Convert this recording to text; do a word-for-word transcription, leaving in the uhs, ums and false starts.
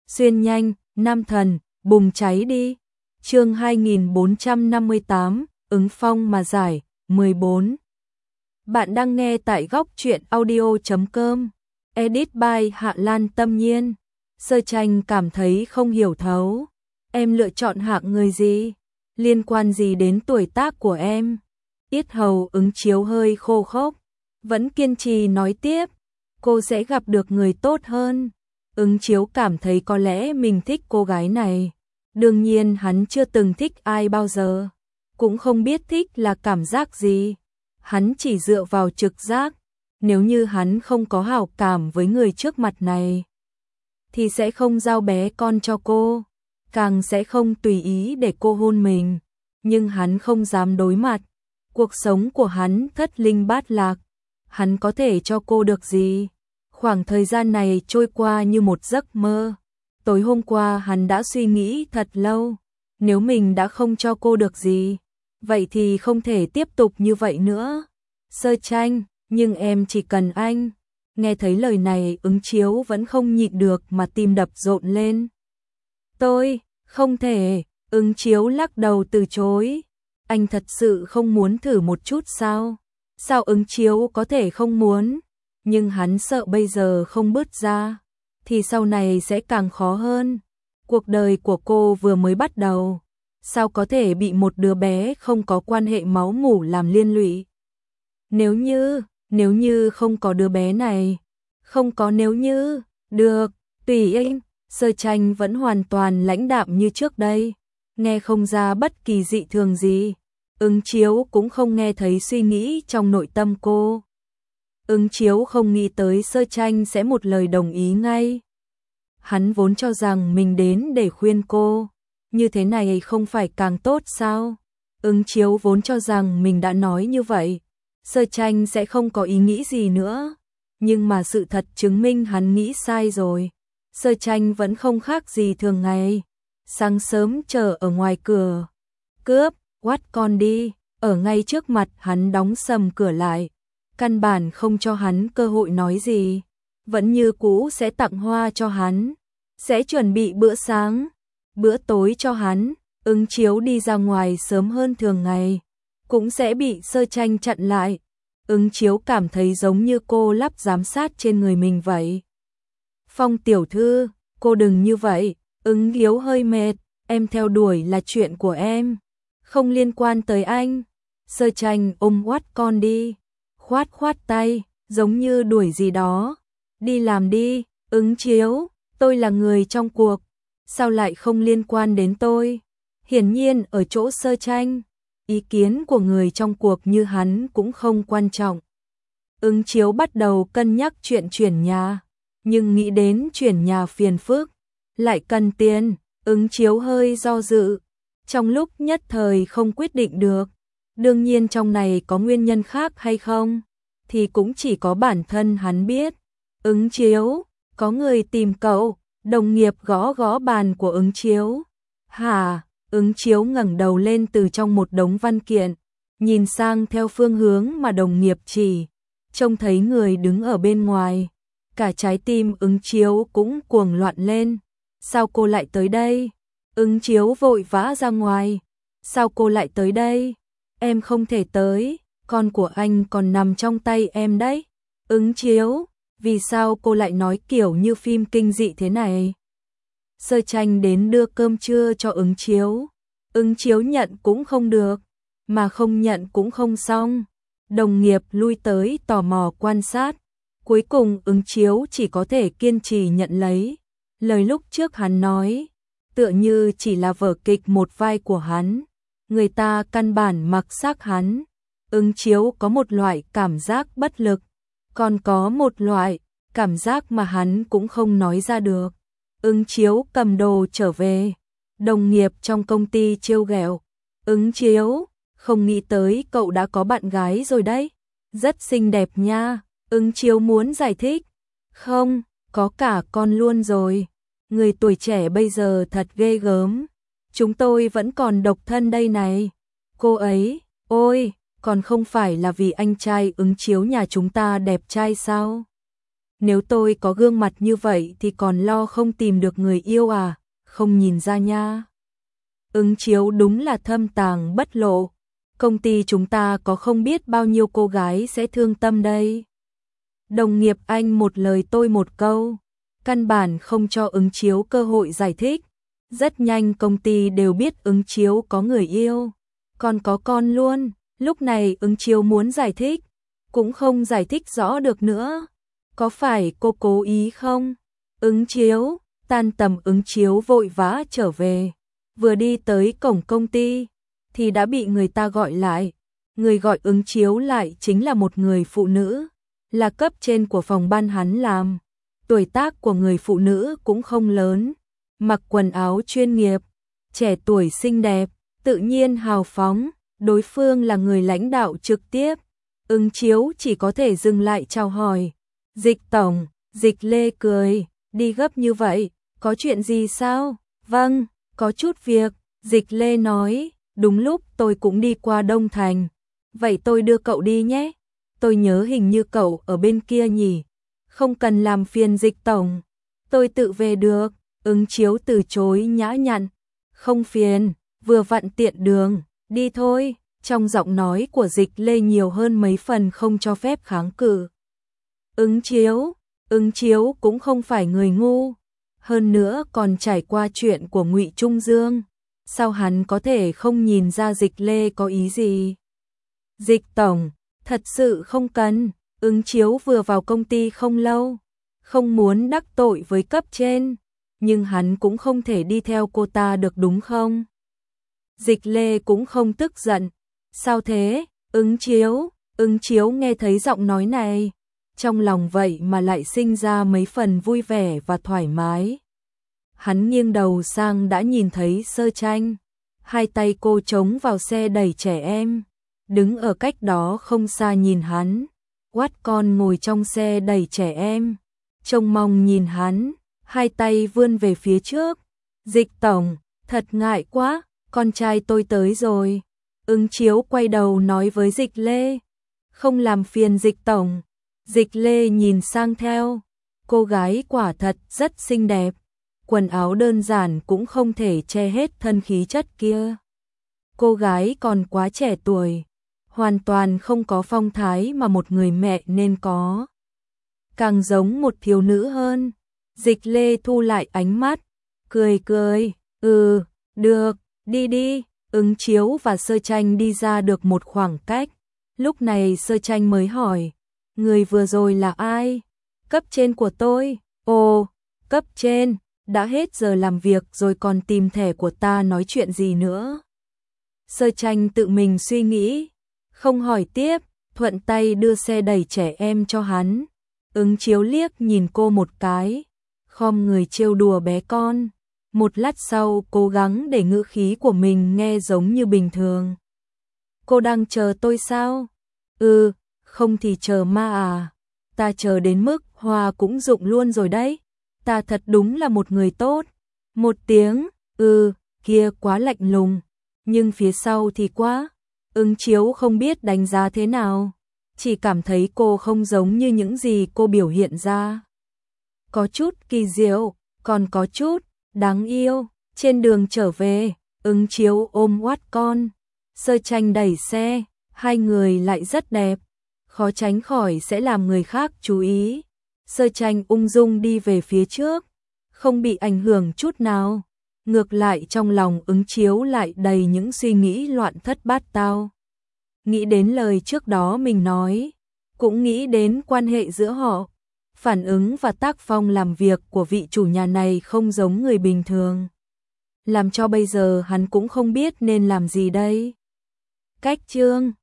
xuyên nhanh, nam thần, bùng cháy đi. Chương hai nghìn bốn trăm năm mươi tám, ứng phong mà giải, mười bốn. Bạn đang nghe tại góc truyện audio chấm com. Edit by Hạ Lan Tâm Nhiên. Sơ Tranh cảm thấy không hiểu thấu. Em lựa chọn hạng người gì? Liên quan gì đến tuổi tác của em? Yết hầu Ứng Chiếu hơi khô khốc, vẫn kiên trì nói tiếp. Cô sẽ gặp được người tốt hơn. Ứng Chiếu cảm thấy có lẽ mình thích cô gái này. Đương nhiên hắn chưa từng thích ai bao giờ, cũng không biết thích là cảm giác gì. Hắn chỉ dựa vào trực giác. Nếu như hắn không có hảo cảm với người trước mặt này, thì sẽ không giao bé con cho cô, càng sẽ không tùy ý để cô hôn mình. Nhưng hắn không dám đối mặt. Cuộc sống của hắn thất linh bát lạc, hắn có thể cho cô được gì? Khoảng thời gian này trôi qua như một giấc mơ. Tối hôm qua hắn đã suy nghĩ thật lâu. Nếu mình đã không cho cô được gì, vậy thì không thể tiếp tục như vậy nữa. Sơ Tranh, nhưng em chỉ cần anh. Nghe thấy lời này, Ứng Chiếu vẫn không nhịn được mà tim đập rộn lên. Tôi, không thể. Ứng Chiếu lắc đầu từ chối. Anh thật sự không muốn thử một chút sao? Sao Ứng Chiếu có thể không muốn? Nhưng hắn sợ bây giờ không bứt ra, thì sau này sẽ càng khó hơn. Cuộc đời của cô vừa mới bắt đầu, sao có thể bị một đứa bé không có quan hệ máu mủ làm liên lụy? Nếu như, nếu như không có đứa bé này, không có nếu như, được, tùy anh. Sơ Tranh vẫn hoàn toàn lãnh đạm như trước đây, nghe không ra bất kỳ dị thường gì. Ứng Chiếu cũng không nghe thấy suy nghĩ trong nội tâm cô. Ứng Chiếu không nghĩ tới Sơ Tranh sẽ một lời đồng ý ngay. Hắn vốn cho rằng mình đến để khuyên cô, như thế này không phải càng tốt sao? Ứng Chiếu vốn cho rằng mình đã nói như vậy, Sơ Tranh sẽ không có ý nghĩ gì nữa. Nhưng mà sự thật chứng minh hắn nghĩ sai rồi. Sơ Tranh vẫn không khác gì thường ngày. Sáng sớm chờ ở ngoài cửa. Cướp, quát con đi. Ở ngay trước mặt hắn đóng sầm cửa lại. Căn bản không cho hắn cơ hội nói gì. Vẫn như cũ sẽ tặng hoa cho hắn, sẽ chuẩn bị bữa sáng, bữa tối cho hắn. Ứng Chiếu đi ra ngoài sớm hơn thường ngày, cũng sẽ bị Sơ Tranh chặn lại. Ứng Chiếu cảm thấy giống như cô lắp giám sát trên người mình vậy. Phong tiểu thư, cô đừng như vậy. Ứng Chiếu hơi mệt. Em theo đuổi là chuyện của em, không liên quan tới anh. Sơ Tranh ôm quát con đi, khoát khoát tay, giống như đuổi gì đó. Đi làm đi. Ứng Chiếu, tôi là người trong cuộc, sao lại không liên quan đến tôi? Hiển nhiên ở chỗ Sơ Tranh, ý kiến của người trong cuộc như hắn cũng không quan trọng. Ứng Chiếu bắt đầu cân nhắc chuyện chuyển nhà, nhưng nghĩ đến chuyển nhà phiền phức, lại cần tiền. Ứng Chiếu hơi do dự, trong lúc nhất thời không quyết định được. Đương nhiên trong này có nguyên nhân khác hay không, thì cũng chỉ có bản thân hắn biết. Ứng Chiếu, có người tìm cậu. Đồng nghiệp gõ gõ bàn của Ứng Chiếu. Hả? Ứng Chiếu ngẩng đầu lên từ trong một đống văn kiện, nhìn sang theo phương hướng mà đồng nghiệp chỉ, trông thấy người đứng ở bên ngoài. Cả trái tim Ứng Chiếu cũng cuồng loạn lên. Sao cô lại tới đây? Ứng Chiếu vội vã ra ngoài. Sao cô lại tới đây? Em không thể tới, con của anh còn nằm trong tay em đấy. Ứng Chiếu, vì sao cô lại nói kiểu như phim kinh dị thế này? Sơ Tranh đến đưa cơm trưa cho Ứng Chiếu. Ứng Chiếu nhận cũng không được, mà không nhận cũng không xong. Đồng nghiệp lui tới tò mò quan sát. Cuối cùng Ứng Chiếu chỉ có thể kiên trì nhận lấy. Lời lúc trước hắn nói, tựa như chỉ là vở kịch một vai của hắn. Người ta căn bản mặc xác hắn. Ứng Chiếu có một loại cảm giác bất lực, còn có một loại cảm giác mà hắn cũng không nói ra được. Ứng Chiếu cầm đồ trở về. Đồng nghiệp trong công ty trêu ghẹo. Ứng Chiếu, không nghĩ tới cậu đã có bạn gái rồi đấy. Rất xinh đẹp nha. Ứng Chiếu muốn giải thích. Không, có cả con luôn rồi. Người tuổi trẻ bây giờ thật ghê gớm. Chúng tôi vẫn còn độc thân đây này. Cô ấy, ôi, còn không phải là vì anh trai Ứng Chiếu nhà chúng ta đẹp trai sao? Nếu tôi có gương mặt như vậy thì còn lo không tìm được người yêu à, không nhìn ra nha. Ứng Chiếu đúng là thâm tàng bất lộ. Công ty chúng ta có không biết bao nhiêu cô gái sẽ thương tâm đây. Đồng nghiệp anh một lời tôi một câu, căn bản không cho Ứng Chiếu cơ hội giải thích. Rất nhanh công ty đều biết Ứng Chiếu có người yêu, còn có con luôn. Lúc này Ứng Chiếu muốn giải thích, cũng không giải thích rõ được nữa. Có phải cô cố ý không? Ứng Chiếu, tan tầm Ứng Chiếu vội vã trở về. Vừa đi tới cổng công ty, thì đã bị người ta gọi lại. Người gọi Ứng Chiếu lại chính là một người phụ nữ, là cấp trên của phòng ban hắn làm. Tuổi tác của người phụ nữ cũng không lớn, mặc quần áo chuyên nghiệp, trẻ tuổi xinh đẹp, tự nhiên hào phóng. Đối phương là người lãnh đạo trực tiếp. Ứng Chiếu chỉ có thể dừng lại chào hỏi. Dịch tổng, Dịch Lê cười, đi gấp như vậy, có chuyện gì sao? Vâng, có chút việc, Dịch Lê nói, đúng lúc tôi cũng đi qua Đông Thành. Vậy tôi đưa cậu đi nhé. Tôi nhớ hình như cậu ở bên kia nhỉ. Không cần làm phiền Dịch tổng, tôi tự về được. Ứng Chiếu từ chối nhã nhặn, không phiền, vừa vặn tiện đường, đi thôi. Trong giọng nói của Dịch Lê nhiều hơn mấy phần không cho phép kháng cự. Ứng Chiếu, Ứng Chiếu cũng không phải người ngu, hơn nữa còn trải qua chuyện của Ngụy Trung Dương, sao hắn có thể không nhìn ra Dịch Lê có ý gì? Dịch tổng, thật sự không cần. Ứng Chiếu vừa vào công ty không lâu, không muốn đắc tội với cấp trên, nhưng hắn cũng không thể đi theo cô ta được đúng không? Dịch Lê cũng không tức giận. Sao thế? Ứng Chiếu, Ứng Chiếu nghe thấy giọng nói này, trong lòng vậy mà lại sinh ra mấy phần vui vẻ và thoải mái. Hắn nghiêng đầu sang đã nhìn thấy Sơ Tranh, hai tay cô chống vào xe đẩy trẻ em, đứng ở cách đó không xa nhìn hắn. Quát con ngồi trong xe đẩy trẻ em, trông mong nhìn hắn, hai tay vươn về phía trước. Dịch tổng, thật ngại quá, con trai tôi tới rồi. Ứng Chiếu quay đầu nói với Dịch Lê, không làm phiền Dịch tổng. Dịch Lê nhìn sang theo, cô gái quả thật rất xinh đẹp, quần áo đơn giản cũng không thể che hết thân khí chất kia. Cô gái còn quá trẻ tuổi, hoàn toàn không có phong thái mà một người mẹ nên có, càng giống một thiếu nữ hơn. Dịch Lê thu lại ánh mắt, cười cười, ừ, được, đi đi. Ứng Chiếu và Sơ Tranh đi ra được một khoảng cách, lúc này Sơ Tranh mới hỏi, người vừa rồi là ai? Cấp trên của tôi. Ồ, cấp trên, đã hết giờ làm việc rồi còn tìm thẻ của ta nói chuyện gì nữa? Sơ Tranh tự mình suy nghĩ, không hỏi tiếp, thuận tay đưa xe đẩy trẻ em cho hắn. Ứng Chiếu liếc nhìn cô một cái, khom người trêu đùa bé con. Một lát sau cố gắng để ngữ khí của mình nghe giống như bình thường. Cô đang chờ tôi sao? Ừ, không thì chờ ma à? Ta chờ đến mức hoa cũng rụng luôn rồi đấy. Ta thật đúng là một người tốt. Một tiếng, ừ, kia quá lạnh lùng. Nhưng phía sau thì quá. Ứng Chiếu không biết đánh giá thế nào. Chỉ cảm thấy cô không giống như những gì cô biểu hiện ra. Có chút kỳ diệu, còn có chút đáng yêu. Trên đường trở về, Ứng Chiếu ôm oát con, Sơ Tranh đẩy xe, hai người lại rất đẹp, khó tránh khỏi sẽ làm người khác chú ý. Sơ Tranh ung dung đi về phía trước, không bị ảnh hưởng chút nào. Ngược lại trong lòng Ứng Chiếu lại đầy những suy nghĩ loạn thất bát tao. Nghĩ đến lời trước đó mình nói, cũng nghĩ đến quan hệ giữa họ. Phản ứng và tác phong làm việc của vị chủ nhà này không giống người bình thường, làm cho bây giờ hắn cũng không biết nên làm gì đây. Cách chương